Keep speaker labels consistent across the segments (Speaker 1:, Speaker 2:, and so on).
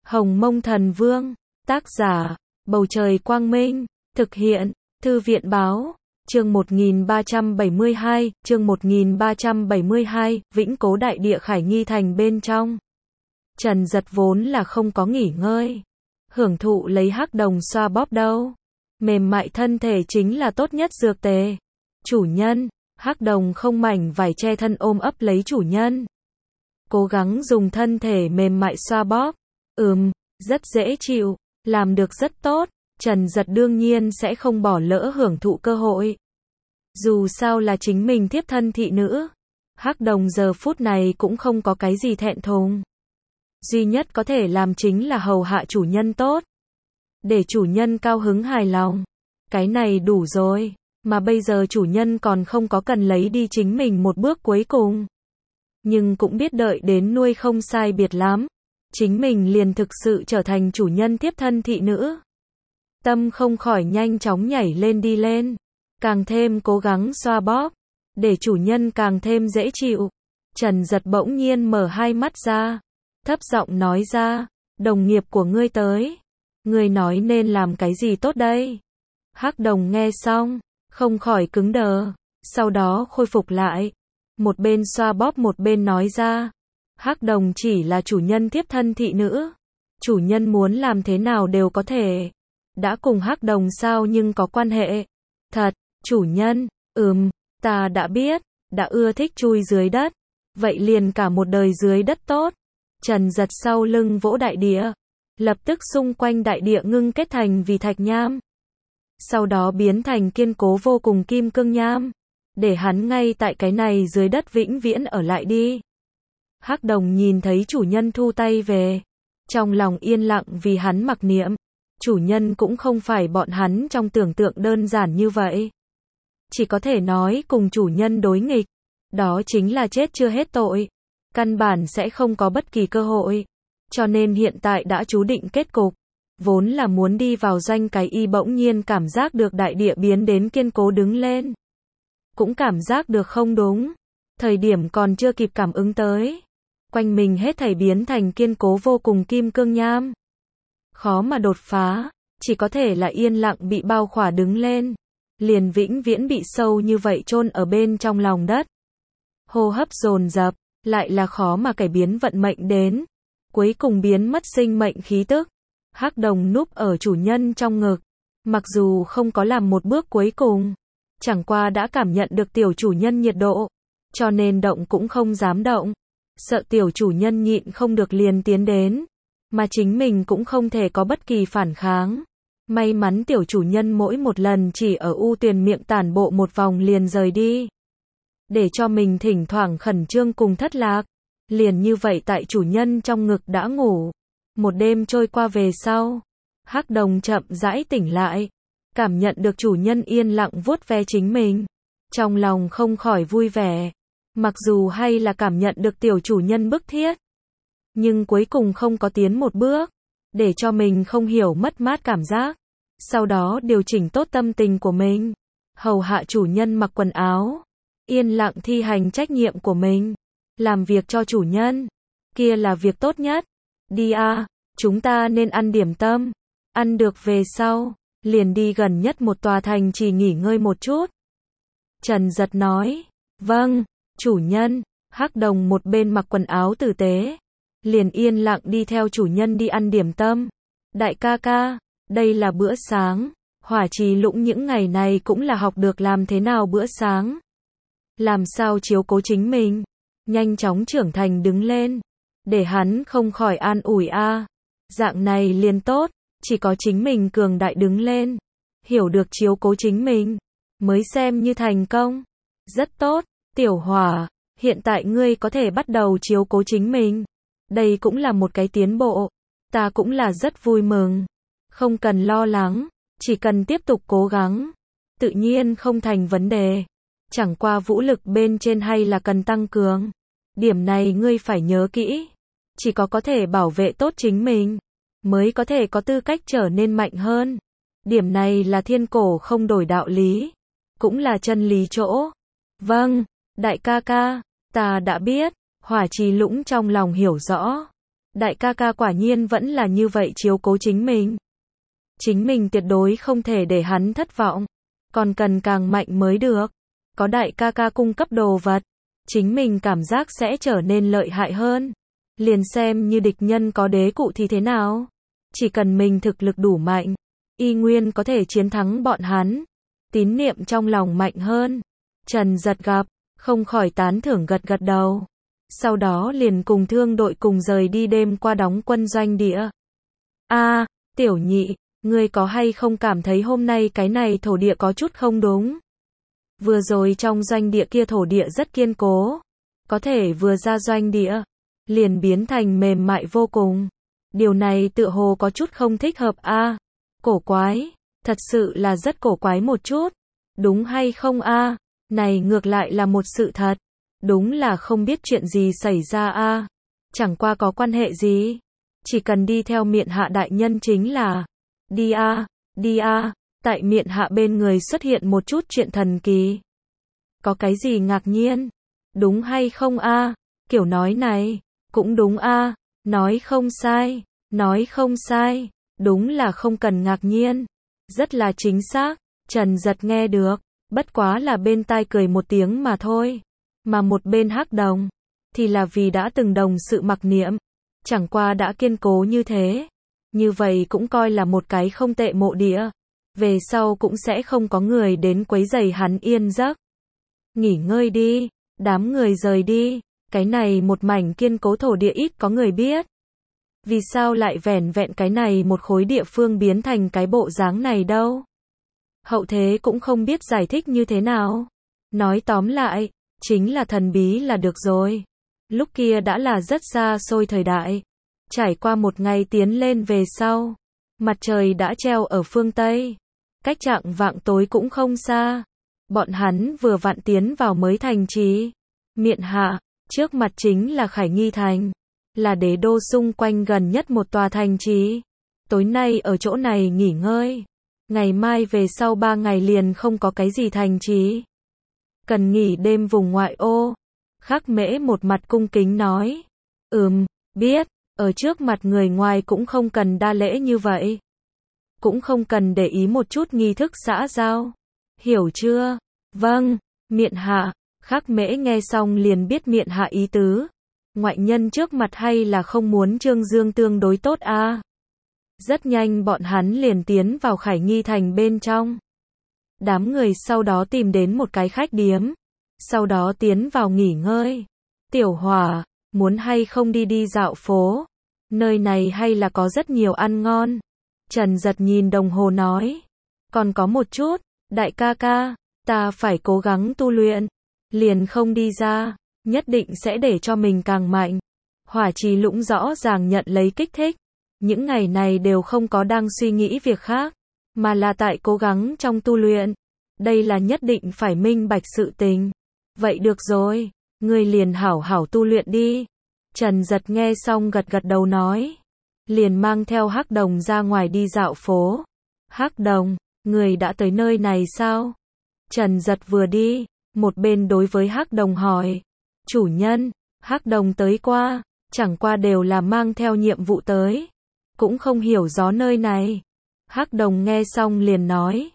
Speaker 1: Hồng Mông Thần Vương, tác giả, Bầu Trời Quang Minh, thực hiện, Thư viện Báo, chương 1372, Vĩnh Cố Đại Địa Khải Nghi Thành bên trong. Trần Dật vốn là không có nghỉ ngơi, hưởng thụ lấy hắc đồng xoa bóp đâu. Mềm mại thân thể chính là tốt nhất dược tề. Chủ nhân, hắc đồng không mảnh vải che thân ôm ấp lấy chủ nhân. Cố gắng dùng thân thể mềm mại xoa bóp. Rất dễ chịu, làm được rất tốt. Trần Dật đương nhiên sẽ không bỏ lỡ hưởng thụ cơ hội. Dù sao là chính mình thiếp thân thị nữ. Hắc đồng giờ phút này cũng không có cái gì thẹn thùng. Duy nhất có thể làm chính là hầu hạ chủ nhân tốt. Để chủ nhân cao hứng hài lòng. Cái này đủ rồi. Mà bây giờ chủ nhân còn không có cần lấy đi chính mình một bước cuối cùng. Nhưng cũng biết đợi đến nuôi không sai biệt lắm. Chính mình liền thực sự trở thành chủ nhân thiếp thân thị nữ. Tâm không khỏi nhanh chóng nhảy lên đi lên. Càng thêm cố gắng xoa bóp. Để chủ nhân càng thêm dễ chịu. Trần Dật bỗng nhiên mở hai mắt ra. Thấp giọng nói ra. Đồng nghiệp của ngươi tới. Ngươi nói nên làm cái gì tốt đây? Hắc đồng nghe xong. Không khỏi cứng đờ. Sau đó khôi phục lại. Một bên xoa bóp một bên nói ra. Hắc đồng chỉ là chủ nhân thiếp thân thị nữ. Chủ nhân muốn làm thế nào đều có thể. Đã cùng hắc đồng sao nhưng có quan hệ. Thật, chủ nhân, ta đã biết, đã ưa thích chui dưới đất. Vậy liền cả một đời dưới đất tốt. Trần Dật sau lưng vỗ đại địa. Lập tức xung quanh đại địa ngưng kết thành vì thạch nham. Sau đó biến thành kiên cố vô cùng kim cương nham. Để hắn ngay tại cái này dưới đất vĩnh viễn ở lại đi. Hắc đồng nhìn thấy chủ nhân thu tay về. Trong lòng yên lặng vì hắn mặc niệm. Chủ nhân cũng không phải bọn hắn trong tưởng tượng đơn giản như vậy. Chỉ có thể nói cùng chủ nhân đối nghịch. Đó chính là chết chưa hết tội. Căn bản sẽ không có bất kỳ cơ hội. Cho nên hiện tại đã chú định kết cục. Vốn là muốn đi vào doanh cái y bỗng nhiên cảm giác được đại địa biến đến kiên cố đứng lên. Cũng cảm giác được không đúng. Thời điểm còn chưa kịp cảm ứng tới. Quanh mình hết thảy biến thành kiên cố vô cùng kim cương nham. Khó mà đột phá. Chỉ có thể là yên lặng bị bao khỏa đứng lên. Liền vĩnh viễn bị sâu như vậy chôn ở bên trong lòng đất. Hô hấp dồn dập. Lại là khó mà cải biến vận mệnh đến. Cuối cùng biến mất sinh mệnh khí tức. Hắc đồng núp ở chủ nhân trong ngực. Mặc dù không có làm một bước cuối cùng. Chẳng qua đã cảm nhận được tiểu chủ nhân nhiệt độ. Cho nên động cũng không dám động. Sợ tiểu chủ nhân nhịn không được liền tiến đến. Mà chính mình cũng không thể có bất kỳ phản kháng. May mắn tiểu chủ nhân mỗi một lần chỉ ở u tuyền miệng tản bộ một vòng liền rời đi. Để cho mình thỉnh thoảng khẩn trương cùng thất lạc. Liền như vậy tại chủ nhân trong ngực đã ngủ. Một đêm trôi qua về sau. Hắc đồng chậm rãi tỉnh lại. Cảm nhận được chủ nhân yên lặng vuốt ve chính mình. Trong lòng không khỏi vui vẻ. Mặc dù hay là cảm nhận được tiểu chủ nhân bức thiết. Nhưng cuối cùng không có tiến một bước. Để cho mình không hiểu mất mát cảm giác. Sau đó điều chỉnh tốt tâm tình của mình. Hầu hạ chủ nhân mặc quần áo. Yên lặng thi hành trách nhiệm của mình. Làm việc cho chủ nhân. Kia là việc tốt nhất. Đi chúng ta nên ăn điểm tâm. Ăn được về sau. Liền đi gần nhất một tòa thành chỉ nghỉ ngơi một chút. Trần Dật nói. Vâng, chủ nhân. Hắc đồng một bên mặc quần áo tử tế. Liền yên lặng đi theo chủ nhân đi ăn điểm tâm. Đại ca ca, đây là bữa sáng. Hỏa Trì Lũng những ngày này cũng là học được làm thế nào bữa sáng. Làm sao chiếu cố chính mình. Nhanh chóng trưởng thành đứng lên. Để hắn không khỏi an ủi Dạng này liền tốt. Chỉ có chính mình cường đại đứng lên. Hiểu được chiếu cố chính mình. Mới xem như thành công. Rất tốt, Tiểu Hỏa. Hiện tại ngươi có thể bắt đầu chiếu cố chính mình. Đây cũng là một cái tiến bộ. Ta cũng là rất vui mừng. Không cần lo lắng. Chỉ cần tiếp tục cố gắng. Tự nhiên không thành vấn đề. Chẳng qua vũ lực bên trên hay là cần tăng cường. Điểm này ngươi phải nhớ kỹ. Chỉ có thể bảo vệ tốt chính mình. Mới có thể có tư cách trở nên mạnh hơn. Điểm này là thiên cổ không đổi đạo lý. Cũng là chân lý chỗ. Vâng, đại ca ca. Ta đã biết. Hỏa Trì Lũng trong lòng hiểu rõ. đại ca ca quả nhiên vẫn là như vậy chiếu cố chính mình. Chính mình tuyệt đối không thể để hắn thất vọng, còn cần càng mạnh mới được. Có đại ca ca cung cấp đồ vật, chính mình cảm giác sẽ trở nên lợi hại hơn. Liền xem như địch nhân có đế cụ thì thế nào? Chỉ cần mình thực lực đủ mạnh, y nguyên có thể chiến thắng bọn hắn. Tín niệm trong lòng mạnh hơn. Trần Giật gặp, không khỏi tán thưởng gật gật đầu. Sau đó liền cùng thương đội cùng rời đi đêm qua đóng quân doanh địa. Tiểu nhị, ngươi có hay không cảm thấy hôm nay cái này thổ địa có chút không đúng? Vừa rồi trong doanh địa kia thổ địa rất kiên cố, có thể vừa ra doanh địa, liền biến thành mềm mại vô cùng. Điều này tựa hồ có chút không thích hợp cổ quái, thật sự là rất cổ quái một chút. Đúng hay không Này ngược lại là một sự thật. Đúng là không biết chuyện gì xảy ra Chẳng qua có quan hệ gì. Chỉ cần đi theo miện hạ đại nhân chính là. Đi Tại miện hạ bên người xuất hiện một chút chuyện thần kỳ. Có cái gì ngạc nhiên? Đúng hay không Kiểu nói này, cũng đúng nói không sai, đúng là không cần ngạc nhiên. Rất là chính xác, Trần Giật nghe được, bất quá là bên tai cười một tiếng mà thôi. Mà một bên Hắc Đồng, thì là vì đã từng đồng sự mặc niệm, chẳng qua đã kiên cố như thế. Như vậy cũng coi là một cái không tệ mộ địa. Về sau cũng sẽ không có người đến quấy rầy hắn yên giấc. Nghỉ ngơi đi, đám người rời đi, cái này một mảnh kiên cố thổ địa ít có người biết. Vì sao lại vẻn vẹn cái này một khối địa phương biến thành cái bộ dáng này đâu? Hậu thế cũng không biết giải thích như thế nào. Nói tóm lại, chính là thần bí là được rồi. Lúc kia đã là rất xa xôi thời đại. Trải qua một ngày tiến lên về sau, mặt trời đã treo ở phương Tây. Cách chạng vạng tối cũng không xa. Bọn hắn vừa vặn tiến vào mới thành trì. Miện hạ, trước mặt chính là Khải Nghi Thành. Là đế đô xung quanh gần nhất một tòa thành trì. Tối nay ở chỗ này nghỉ ngơi. Ngày mai về sau 3 ngày liền không có cái gì thành trì. Cần nghỉ đêm vùng ngoại ô. Khắc Mễ một mặt cung kính nói. Biết, ở trước mặt người ngoài cũng không cần đa lễ như vậy. Cũng không cần để ý một chút nghi thức xã giao. Hiểu chưa? Vâng, miện hạ. Khắc Mễ nghe xong liền biết miện hạ ý tứ. Ngoại nhân trước mặt hay là không muốn trương dương tương đối tốt Rất nhanh bọn hắn liền tiến vào Khải Nghi Thành bên trong. Đám người sau đó tìm đến một cái khách điếm. Sau đó tiến vào nghỉ ngơi. Tiểu Hỏa, muốn hay không đi dạo phố? Nơi này hay là có rất nhiều ăn ngon. Trần Giật nhìn đồng hồ nói. Còn có một chút, đại ca ca, ta phải cố gắng tu luyện. Liền không đi ra, nhất định sẽ để cho mình càng mạnh. Hỏa Trì Lũng rõ ràng nhận lấy kích thích. Những ngày này đều không có đang suy nghĩ việc khác, mà là tại cố gắng trong tu luyện. Đây là nhất định phải minh bạch sự tình. Vậy được rồi, ngươi liền hảo hảo tu luyện đi. Trần Giật nghe xong gật gật đầu nói. Liền mang theo Hắc Đồng ra ngoài đi dạo phố. Hắc Đồng, người đã tới nơi này sao? Trần Giật vừa đi, một bên đối với Hắc Đồng hỏi. Chủ nhân, Hắc Đồng tới qua, chẳng qua đều là mang theo nhiệm vụ tới. Cũng không hiểu rõ nơi này. Hắc Đồng nghe xong liền nói.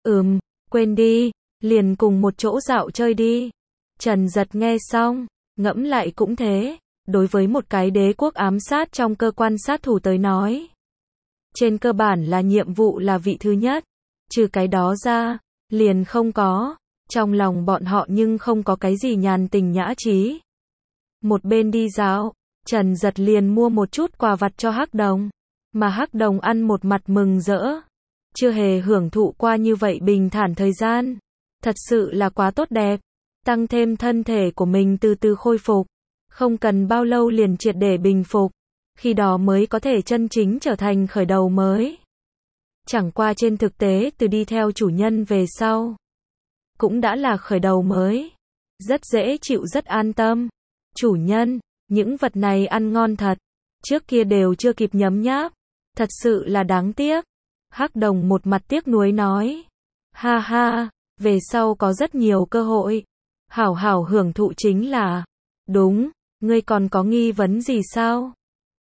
Speaker 1: Quên đi, liền cùng một chỗ dạo chơi đi. Trần Giật nghe xong, ngẫm lại cũng thế. Đối với một cái đế quốc ám sát trong cơ quan sát thủ tới nói. Trên cơ bản là nhiệm vụ là vị thứ nhất. Trừ cái đó ra, liền không có. Trong lòng bọn họ nhưng không có cái gì nhàn tình nhã trí. Một bên đi dạo, Trần Giật liền mua một chút quà vặt cho Hắc Đồng. Mà Hắc Đồng ăn một mặt mừng rỡ. Chưa hề hưởng thụ qua như vậy bình thản thời gian. Thật sự là quá tốt đẹp. Tăng thêm thân thể của mình từ từ khôi phục. Không cần bao lâu liền triệt để bình phục. Khi đó mới có thể chân chính trở thành khởi đầu mới. Chẳng qua trên thực tế từ đi theo chủ nhân về sau. Cũng đã là khởi đầu mới. Rất dễ chịu rất an tâm. Chủ nhân, những vật này ăn ngon thật. Trước kia đều chưa kịp nhấm nháp. Thật sự là đáng tiếc. Hắc Đồng một mặt tiếc nuối nói. Ha ha, về sau có rất nhiều cơ hội. Hảo hảo hưởng thụ chính là. Đúng, ngươi còn có nghi vấn gì sao?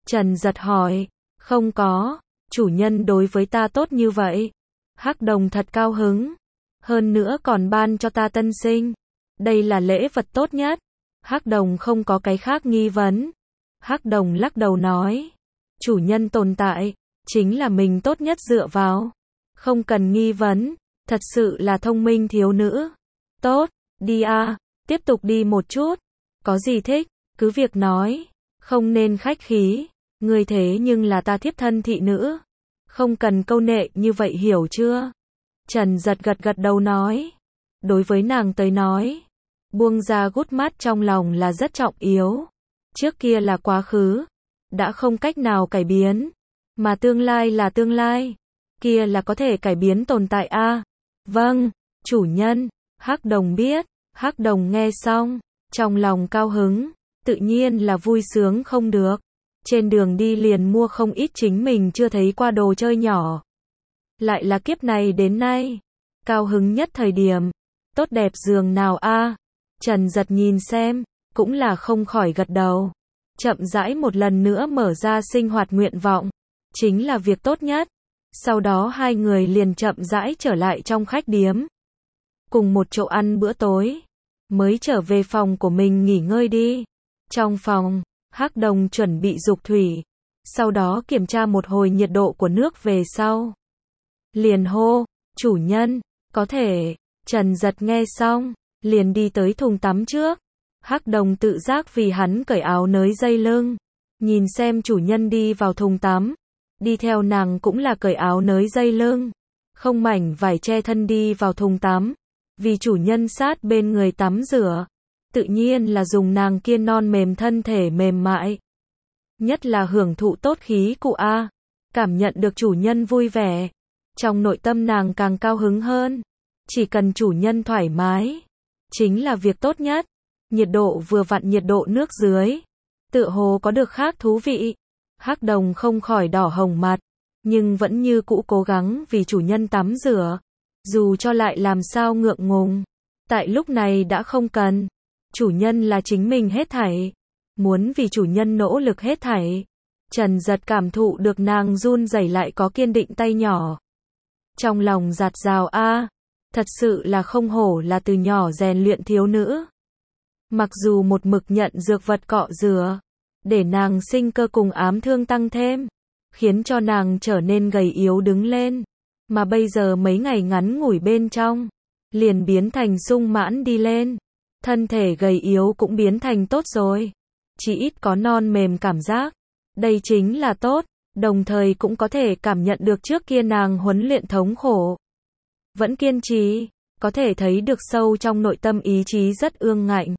Speaker 1: Trần Giật hỏi, không có, chủ nhân đối với ta tốt như vậy. Hắc Đồng thật cao hứng, hơn nữa còn ban cho ta tân sinh. Đây là lễ vật tốt nhất. Hắc Đồng không có cái khác nghi vấn. Hắc Đồng lắc đầu nói, chủ nhân tồn tại, chính là mình tốt nhất dựa vào. Không cần nghi vấn, thật sự là thông minh thiếu nữ. Tốt, đi a, tiếp tục đi một chút. Có gì thích, cứ việc nói, không nên khách khí. Ngươi thế nhưng là ta thiếp thân thị nữ. Không cần câu nệ như vậy hiểu chưa? Trần Giật gật gật đầu nói. Đối với nàng tới nói, buông ra gút mắt trong lòng là rất trọng yếu. Trước kia là quá khứ, đã không cách nào cải biến. Mà tương lai là tương lai, kia là có thể cải biến tồn tại a. Vâng, chủ nhân. Hắc Đồng biết. Hắc Đồng nghe xong, trong lòng cao hứng, tự nhiên là vui sướng không được. Trên đường đi liền mua không ít chính mình chưa thấy qua đồ chơi nhỏ. Lại là kiếp này đến nay, cao hứng nhất thời điểm. Tốt đẹp giường nào a? Trần Giật nhìn xem, cũng là không khỏi gật đầu. Chậm rãi một lần nữa mở ra sinh hoạt nguyện vọng, chính là việc tốt nhất. Sau đó hai người liền chậm rãi trở lại trong khách điếm, cùng một chỗ ăn bữa tối, mới trở về phòng của mình nghỉ ngơi đi. Trong phòng, Hắc Đồng chuẩn bị dục thủy, sau đó kiểm tra một hồi nhiệt độ của nước về sau. Liền hô, chủ nhân, có thể. Trần Giật nghe xong, liền đi tới thùng tắm trước. Hắc Đồng tự giác vì hắn cởi áo nới dây lưng, nhìn xem chủ nhân đi vào thùng tắm, đi theo nàng cũng là cởi áo nới dây lưng, không mảnh vải che thân đi vào thùng tắm, vì chủ nhân sát bên người tắm rửa, tự nhiên là dùng nàng kia non mềm thân thể mềm mại, nhất là hưởng thụ tốt khí cụ a, cảm nhận được chủ nhân vui vẻ, trong nội tâm nàng càng cao hứng hơn, chỉ cần chủ nhân thoải mái, chính là việc tốt nhất. Nhiệt độ vừa vặn nhiệt độ nước dưới, tựa hồ có được khác thú vị. Hắc Đồng không khỏi đỏ hồng mặt, nhưng vẫn như cũ cố gắng vì chủ nhân tắm rửa, dù cho lại làm sao ngượng ngùng. Tại lúc này đã không cần, chủ nhân là chính mình hết thảy, muốn vì chủ nhân nỗ lực hết thảy. Trần Giật cảm thụ được nàng run rẩy lại có kiên định tay nhỏ. Trong lòng dạt dào a, thật sự là không hổ là từ nhỏ rèn luyện thiếu nữ. Mặc dù một mực nhận dược vật cọ rửa, để nàng sinh cơ cùng ám thương tăng thêm, khiến cho nàng trở nên gầy yếu đứng lên, mà bây giờ mấy ngày ngắn ngủi bên trong, liền biến thành sung mãn đi lên, thân thể gầy yếu cũng biến thành tốt rồi, chỉ ít có non mềm cảm giác, đây chính là tốt, đồng thời cũng có thể cảm nhận được trước kia nàng huấn luyện thống khổ, vẫn kiên trì, có thể thấy được sâu trong nội tâm ý chí rất ương ngạnh.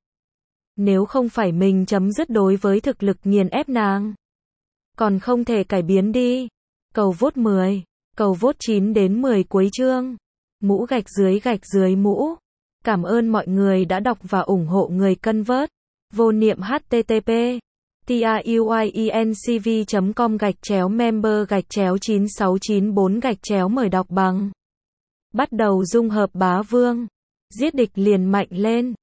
Speaker 1: Nếu không phải mình chấm dứt đối với thực lực nghiền ép nàng, còn không thể cải biến đi. Cầu vote 10, cầu vote 9 đến 10 cuối chương. Mũ gạch dưới mũ. Cảm ơn mọi người đã đọc và ủng hộ người cân vớt. Vô niệm http tiuyenc.com/member/9694 mời đọc bằng. Bắt đầu dung hợp bá vương. Giết địch liền mạnh lên.